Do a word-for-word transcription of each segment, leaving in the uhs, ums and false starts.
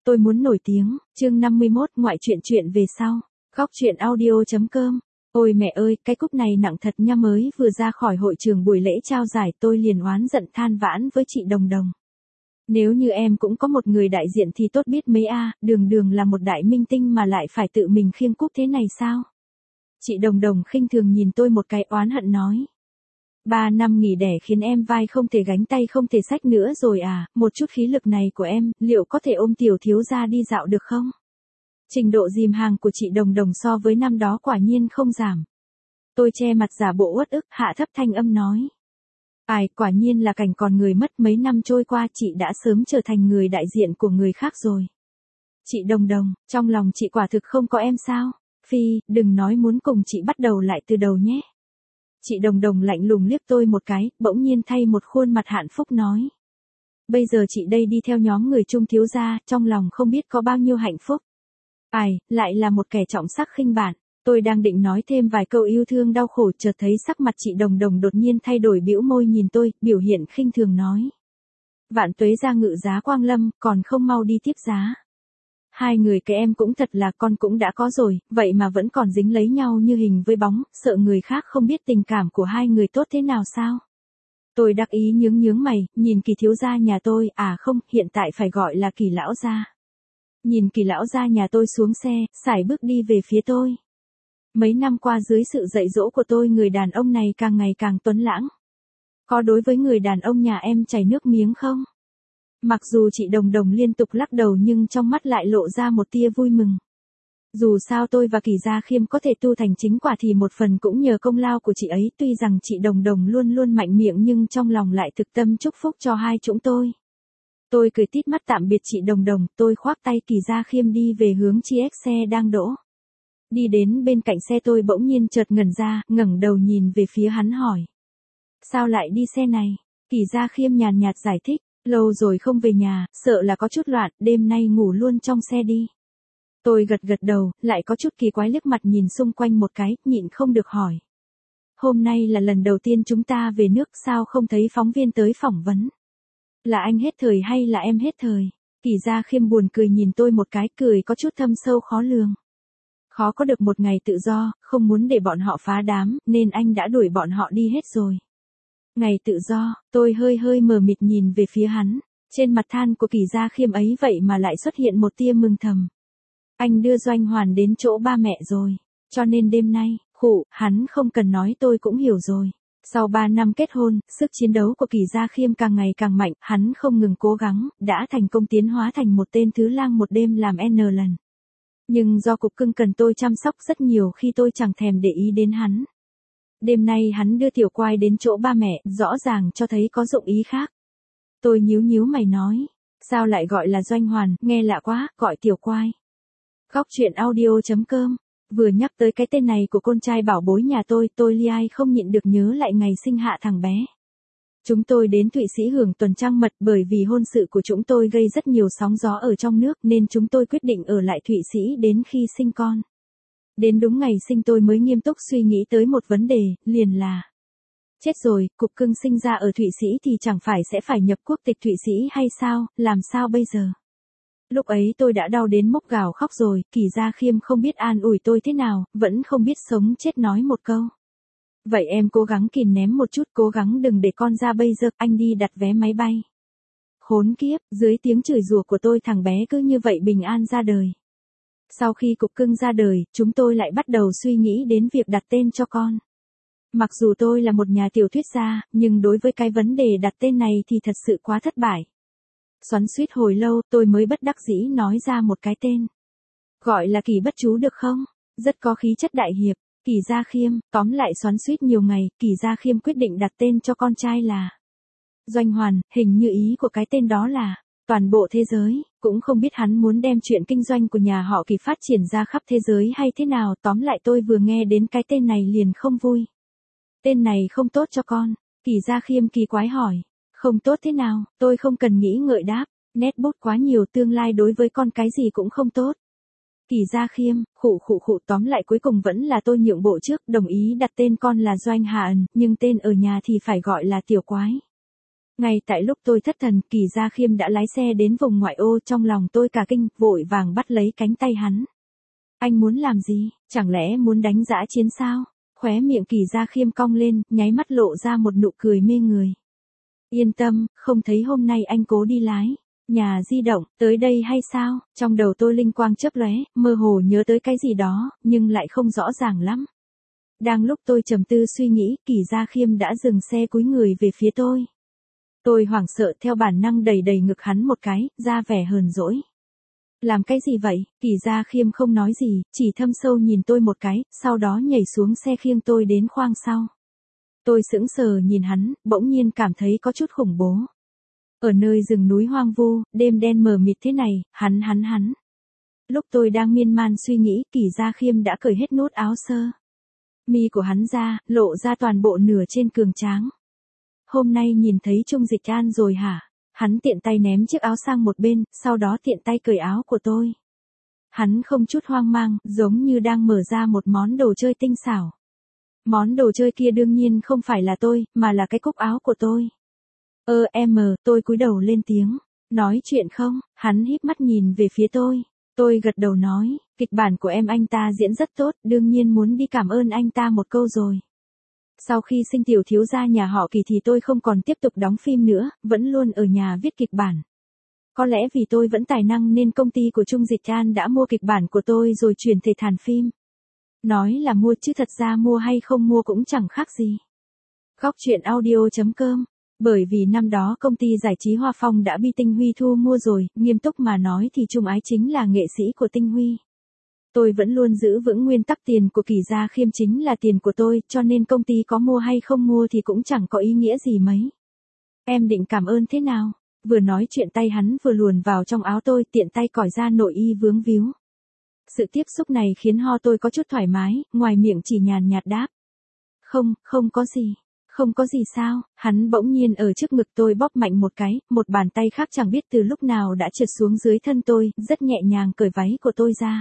Tôi muốn nổi tiếng, chương năm mươi mốt ngoại truyện chuyện về sau. Góc truyện audio.com. Ôi mẹ ơi, cái cúp này nặng thật nha, mới vừa ra khỏi hội trường buổi lễ trao giải tôi liền oán giận than vãn với chị Đồng Đồng. Nếu như em cũng có một người đại diện thì tốt biết mấy a, đường đường là một đại minh tinh mà lại phải tự mình khiêng cúp thế này sao? Chị Đồng Đồng khinh thường nhìn tôi một cái oán hận nói. Ba năm nghỉ đẻ khiến em vai không thể gánh tay không thể xách nữa rồi à, một chút khí lực này của em, liệu có thể ôm tiểu thiếu gia đi dạo được không? Trình độ dìm hàng của chị Đồng Đồng so với năm đó quả nhiên không giảm. Tôi che mặt giả bộ uất ức, hạ thấp thanh âm nói. Ai, quả nhiên là cảnh còn người mất, mấy năm trôi qua chị đã sớm trở thành người đại diện của người khác rồi. Chị Đồng Đồng, trong lòng chị quả thực không có em sao? Phi, đừng nói muốn cùng chị bắt đầu lại từ đầu nhé. Chị Đồng Đồng lạnh lùng liếc tôi một cái, bỗng nhiên thay một khuôn mặt hạnh phúc nói. Bây giờ chị đây đi theo nhóm người Trung thiếu gia, trong lòng không biết có bao nhiêu hạnh phúc. Ai, lại là một kẻ trọng sắc khinh bạn. Tôi đang định nói thêm vài câu yêu thương đau khổ, chợt thấy sắc mặt chị Đồng Đồng đột nhiên thay đổi, bĩu môi nhìn tôi, biểu hiện khinh thường nói. Vạn tuế gia ngự giá quang lâm, còn không mau đi tiếp giá. Hai người cái em cũng thật là, con cũng đã có rồi, vậy mà vẫn còn dính lấy nhau như hình với bóng, sợ người khác không biết tình cảm của hai người tốt thế nào sao? Tôi đắc ý nhướng nhướng mày, nhìn Kỳ thiếu gia nhà tôi, à không, hiện tại phải gọi là Kỳ lão gia. Nhìn Kỳ lão gia nhà tôi xuống xe, sải bước đi về phía tôi. Mấy năm qua dưới sự dạy dỗ của tôi, người đàn ông này càng ngày càng tuấn lãng. Có đối với người đàn ông nhà em chảy nước miếng không? Mặc dù chị Đồng Đồng liên tục lắc đầu nhưng trong mắt lại lộ ra một tia vui mừng. Dù sao tôi và Kỳ Gia Khiêm có thể tu thành chính quả thì một phần cũng nhờ công lao của chị ấy, tuy rằng chị Đồng Đồng luôn luôn mạnh miệng nhưng trong lòng lại thực tâm chúc phúc cho hai chúng tôi. Tôi cười tít mắt tạm biệt chị Đồng Đồng, tôi khoác tay Kỳ Gia Khiêm đi về hướng chiếc xe đang đỗ. Đi đến bên cạnh xe tôi bỗng nhiên chợt ngẩn ra, ngẩng đầu nhìn về phía hắn hỏi. Sao lại đi xe này? Kỳ Gia Khiêm nhàn nhạt giải thích. Lâu rồi không về nhà, sợ là có chút loạn, đêm nay ngủ luôn trong xe đi. Tôi gật gật đầu, lại có chút kỳ quái liếc mặt nhìn xung quanh một cái, nhịn không được hỏi. Hôm nay là lần đầu tiên chúng ta về nước, sao không thấy phóng viên tới phỏng vấn? Là anh hết thời hay là em hết thời? Kỳ Gia Khiêm buồn cười nhìn tôi một cái, cười có chút thâm sâu khó lường. Khó có được một ngày tự do, không muốn để bọn họ phá đám, nên anh đã đuổi bọn họ đi hết rồi. Ngày tự do, tôi hơi hơi mờ mịt nhìn về phía hắn, trên mặt than của Kỳ Gia Khiêm ấy vậy mà lại xuất hiện một tia mừng thầm. Anh đưa Doanh Hoàn đến chỗ ba mẹ rồi, cho nên đêm nay, khụ, hắn không cần nói tôi cũng hiểu rồi. Sau ba năm kết hôn, sức chiến đấu của Kỳ Gia Khiêm càng ngày càng mạnh, hắn không ngừng cố gắng, đã thành công tiến hóa thành một tên thứ lang một đêm làm N lần. Nhưng do cục cưng cần tôi chăm sóc rất nhiều khi tôi chẳng thèm để ý đến hắn. Đêm nay hắn đưa tiểu quai đến chỗ ba mẹ, rõ ràng cho thấy có dụng ý khác. Tôi nhíu nhíu mày nói, sao lại gọi là Doanh Hoàn, nghe lạ quá, gọi tiểu quai. Góc truyện audio.com, vừa nhắc tới cái tên này của con trai bảo bối nhà tôi, tôi li ai không nhịn được nhớ lại ngày sinh hạ thằng bé. Chúng tôi đến Thụy Sĩ hưởng tuần trăng mật, bởi vì hôn sự của chúng tôi gây rất nhiều sóng gió ở trong nước nên chúng tôi quyết định ở lại Thụy Sĩ đến khi sinh con. Đến đúng ngày sinh tôi mới nghiêm túc suy nghĩ tới một vấn đề, liền là chết rồi, cục cưng sinh ra ở Thụy Sĩ thì chẳng phải sẽ phải nhập quốc tịch Thụy Sĩ hay sao, làm sao bây giờ? Lúc ấy tôi đã đau đến mốc gào khóc rồi, Kỳ Gia Khiêm không biết an ủi tôi thế nào, vẫn không biết sống chết nói một câu. Vậy em cố gắng kìm ném một chút, cố gắng đừng để con ra bây giờ, anh đi đặt vé máy bay. Khốn kiếp, dưới tiếng chửi rủa của tôi thằng bé cứ như vậy bình an ra đời. Sau khi cục cưng ra đời, chúng tôi lại bắt đầu suy nghĩ đến việc đặt tên cho con. Mặc dù tôi là một nhà tiểu thuyết gia, nhưng đối với cái vấn đề đặt tên này thì thật sự quá thất bại. Xoắn xuýt hồi lâu, tôi mới bất đắc dĩ nói ra một cái tên. Gọi là Kỳ Bất Chú được không? Rất có khí chất đại hiệp. Kỳ Gia Khiêm, tóm lại xoắn xuýt nhiều ngày, Kỳ Gia Khiêm quyết định đặt tên cho con trai là Doanh Hoàn, hình như ý của cái tên đó là toàn bộ thế giới, cũng không biết hắn muốn đem chuyện kinh doanh của nhà họ Kỳ phát triển ra khắp thế giới hay thế nào, tóm lại tôi vừa nghe đến cái tên này liền không vui. Tên này không tốt cho con, Kỳ Gia Khiêm kỳ quái hỏi, không tốt thế nào, tôi không cần nghĩ ngợi đáp, nét bút quá nhiều, tương lai đối với con cái gì cũng không tốt. Kỳ Gia Khiêm, khụ khụ khụ, tóm lại cuối cùng vẫn là tôi nhượng bộ trước, đồng ý đặt tên con là Doanh Hà Ẩn, nhưng tên ở nhà thì phải gọi là tiểu quái. Ngay tại lúc tôi thất thần, Kỳ Gia Khiêm đã lái xe đến vùng ngoại ô, trong lòng tôi cả kinh, vội vàng bắt lấy cánh tay hắn. Anh muốn làm gì, chẳng lẽ muốn đánh dã chiến sao? Khóe miệng Kỳ Gia Khiêm cong lên, nháy mắt lộ ra một nụ cười mê người. Yên tâm, không thấy hôm nay anh cố đi lái nhà di động tới đây hay sao? Trong đầu tôi linh quang chớp lóe, mơ hồ nhớ tới cái gì đó, nhưng lại không rõ ràng lắm. Đang lúc tôi trầm tư suy nghĩ, Kỳ Gia Khiêm đã dừng xe cúi người về phía tôi. Tôi hoảng sợ theo bản năng đẩy đẩy ngực hắn một cái, ra vẻ hờn dỗi. Làm cái gì vậy? Kỳ Gia Khiêm không nói gì, chỉ thâm sâu nhìn tôi một cái, sau đó nhảy xuống xe khiêng tôi đến khoang sau. Tôi sững sờ nhìn hắn, bỗng nhiên cảm thấy có chút khủng bố. Ở nơi rừng núi hoang vu, đêm đen mờ mịt thế này, hắn hắn hắn. Lúc tôi đang miên man suy nghĩ, Kỳ Gia Khiêm đã cởi hết nút áo sơ mi của hắn ra, lộ ra toàn bộ nửa trên cường tráng. Hôm nay nhìn thấy Trung Dịch An rồi hả? Hắn tiện tay ném chiếc áo sang một bên, sau đó tiện tay cởi áo của tôi. Hắn không chút hoang mang, giống như đang mở ra một món đồ chơi tinh xảo. Món đồ chơi kia đương nhiên không phải là tôi, mà là cái cúc áo của tôi. Ơ em, tôi cúi đầu lên tiếng. Nói chuyện không? Hắn híp mắt nhìn về phía tôi. Tôi gật đầu nói, kịch bản của em anh ta diễn rất tốt, đương nhiên muốn đi cảm ơn anh ta một câu rồi. Sau khi sinh tiểu thiếu gia nhà họ Kỳ thì tôi không còn tiếp tục đóng phim nữa, vẫn luôn ở nhà viết kịch bản. Có lẽ vì tôi vẫn tài năng nên công ty của Trung Dịch An đã mua kịch bản của tôi rồi chuyển thể thành phim. Nói là mua chứ thật ra mua hay không mua cũng chẳng khác gì. Góc truyện audio chấm com. Bởi vì năm đó công ty giải trí Hoa Phong đã bị Tinh Huy thu mua rồi, nghiêm túc mà nói thì Trung Ái chính là nghệ sĩ của Tinh Huy. Tôi vẫn luôn giữ vững nguyên tắc tiền của Kỳ Gia Khiêm chính là tiền của tôi, cho nên công ty có mua hay không mua thì cũng chẳng có ý nghĩa gì mấy. Em định cảm ơn thế nào? Vừa nói chuyện tay hắn vừa luồn vào trong áo tôi, tiện tay cởi ra nội y vướng víu. Sự tiếp xúc này khiến ho tôi có chút thoải mái, ngoài miệng chỉ nhàn nhạt đáp. Không, không có gì. Không có gì sao? Hắn bỗng nhiên ở trước ngực tôi bóp mạnh một cái, một bàn tay khác chẳng biết từ lúc nào đã trượt xuống dưới thân tôi, rất nhẹ nhàng cởi váy của tôi ra.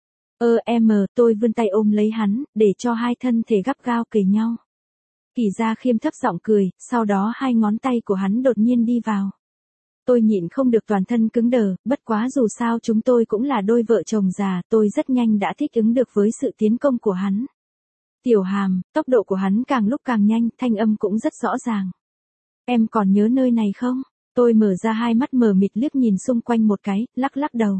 Ơ em, tôi vươn tay ôm lấy hắn, để cho hai thân thể gắt gao kề nhau. Kỳ Gia Khiêm thấp giọng cười, sau đó hai ngón tay của hắn đột nhiên đi vào. Tôi nhịn không được toàn thân cứng đờ, bất quá dù sao chúng tôi cũng là đôi vợ chồng già, tôi rất nhanh đã thích ứng được với sự tiến công của hắn. Tiểu Hàm, tốc độ của hắn càng lúc càng nhanh, thanh âm cũng rất rõ ràng. Em còn nhớ nơi này không? Tôi mở ra hai mắt mờ mịt liếc nhìn xung quanh một cái, lắc lắc đầu.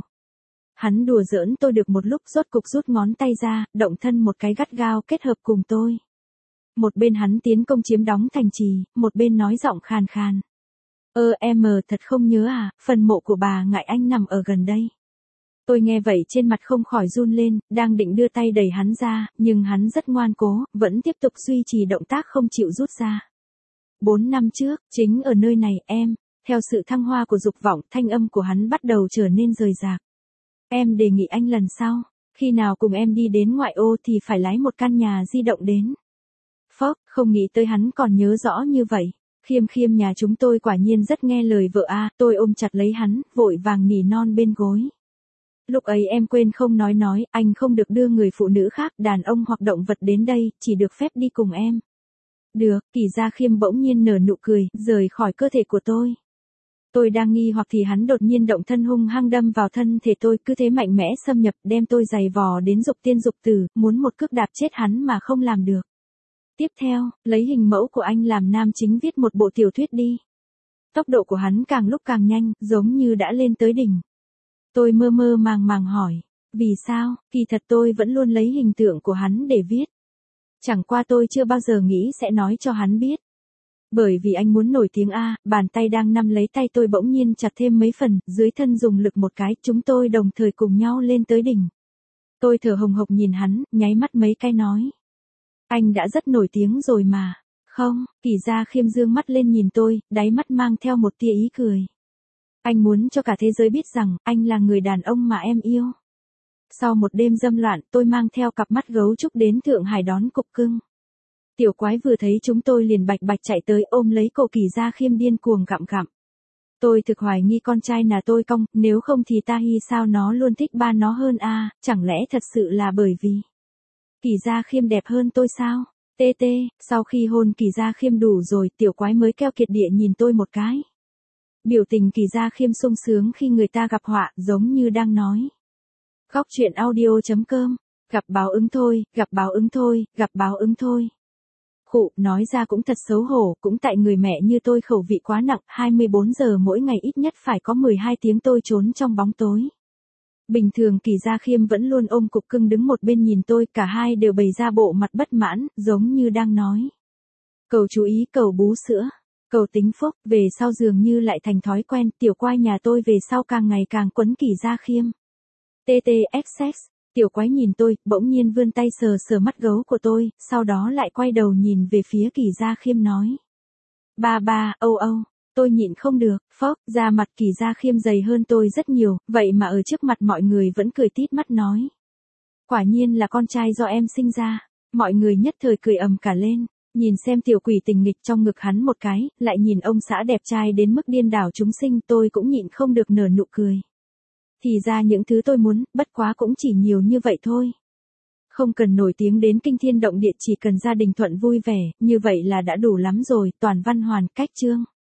Hắn đùa giỡn tôi được một lúc rốt cục rút ngón tay ra, động thân một cái gắt gao kết hợp cùng tôi. Một bên hắn tiến công chiếm đóng thành trì, một bên nói giọng khàn khàn. Ơ em thật không nhớ à, phần mộ của bà Ngại Anh nằm ở gần đây. Tôi nghe vậy trên mặt không khỏi run lên, đang định đưa tay đẩy hắn ra, nhưng hắn rất ngoan cố, vẫn tiếp tục duy trì động tác không chịu rút ra. Bốn năm trước, chính ở nơi này em, theo sự thăng hoa của dục vọng, thanh âm của hắn bắt đầu trở nên rời rạc. Em đề nghị anh lần sau, khi nào cùng em đi đến ngoại ô thì phải lái một căn nhà di động đến. Phốc, không nghĩ tới hắn còn nhớ rõ như vậy. Khiêm Khiêm nhà chúng tôi quả nhiên rất nghe lời vợ a, tôi ôm chặt lấy hắn, vội vàng nỉ non bên gối. Lúc ấy em quên không nói nói, anh không được đưa người phụ nữ khác, đàn ông hoặc động vật đến đây, chỉ được phép đi cùng em. Được, Kỳ Gia Khiêm bỗng nhiên nở nụ cười, rời khỏi cơ thể của tôi. Tôi đang nghi hoặc thì hắn đột nhiên động thân hung hăng đâm vào thân thể tôi, cứ thế mạnh mẽ xâm nhập, đem tôi giày vò đến dục tiên dục tử, muốn một cước đạp chết hắn mà không làm được. Tiếp theo, lấy hình mẫu của anh làm nam chính viết một bộ tiểu thuyết đi. Tốc độ của hắn càng lúc càng nhanh, giống như đã lên tới đỉnh. Tôi mơ mơ màng màng hỏi, vì sao? Kỳ thật tôi vẫn luôn lấy hình tượng của hắn để viết. Chẳng qua tôi chưa bao giờ nghĩ sẽ nói cho hắn biết. Bởi vì anh muốn nổi tiếng a, bàn tay đang nắm lấy tay tôi bỗng nhiên chặt thêm mấy phần, dưới thân dùng lực một cái, chúng tôi đồng thời cùng nhau lên tới đỉnh. Tôi thở hồng hộc nhìn hắn, nháy mắt mấy cái nói. Anh đã rất nổi tiếng rồi mà. Không, Kỳ Gia Khiêm dương mắt lên nhìn tôi, đáy mắt mang theo một tia ý cười. Anh muốn cho cả thế giới biết rằng, anh là người đàn ông mà em yêu. Sau một đêm dâm loạn, tôi mang theo cặp mắt gấu trúc đến Thượng Hải đón cục cưng. Tiểu quái vừa thấy chúng tôi liền bạch bạch chạy tới ôm lấy cổ Kỳ Gia Khiêm điên cuồng gặm gặm. Tôi thực hoài nghi con trai là tôi cong, nếu không thì ta hi sao nó luôn thích ba nó hơn a, chẳng lẽ thật sự là bởi vì Kỳ Gia Khiêm đẹp hơn tôi sao? Tê tê, sau khi hôn Kỳ Gia Khiêm đủ rồi, tiểu quái mới keo kiệt địa nhìn tôi một cái. Biểu tình Kỳ Gia Khiêm sung sướng khi người ta gặp họa, giống như đang nói. Góc truyện audio chấm com, gặp báo ứng thôi, gặp báo ứng thôi, gặp báo ứng thôi. Khụ, nói ra cũng thật xấu hổ, cũng tại người mẹ như tôi khẩu vị quá nặng, hai mươi bốn giờ mỗi ngày ít nhất phải có mười hai tiếng tôi trốn trong bóng tối. Bình thường Kỳ Gia Khiêm vẫn luôn ôm cục cưng đứng một bên nhìn tôi, cả hai đều bày ra bộ mặt bất mãn, giống như đang nói. Cầu chú ý, cầu bú sữa, cầu tính phúc, về sau dường như lại thành thói quen, tiểu quái nhà tôi về sau càng ngày càng quấn Kỳ Gia Khiêm. tê tê ích ích, tiểu quái nhìn tôi, bỗng nhiên vươn tay sờ sờ mắt gấu của tôi, sau đó lại quay đầu nhìn về phía Kỳ Gia Khiêm nói. Ba ba, âu âu. Tôi nhịn không được, phốc, da mặt Kỳ Gia Khiêm dày hơn tôi rất nhiều, vậy mà ở trước mặt mọi người vẫn cười tít mắt nói. Quả nhiên là con trai do em sinh ra, mọi người nhất thời cười ầm cả lên, nhìn xem tiểu quỷ tình nghịch trong ngực hắn một cái, lại nhìn ông xã đẹp trai đến mức điên đảo chúng sinh, tôi cũng nhịn không được nở nụ cười. Thì ra những thứ tôi muốn, bất quá cũng chỉ nhiều như vậy thôi. Không cần nổi tiếng đến kinh thiên động địa, chỉ cần gia đình thuận vui vẻ, như vậy là đã đủ lắm rồi, toàn văn hoàn cách chương.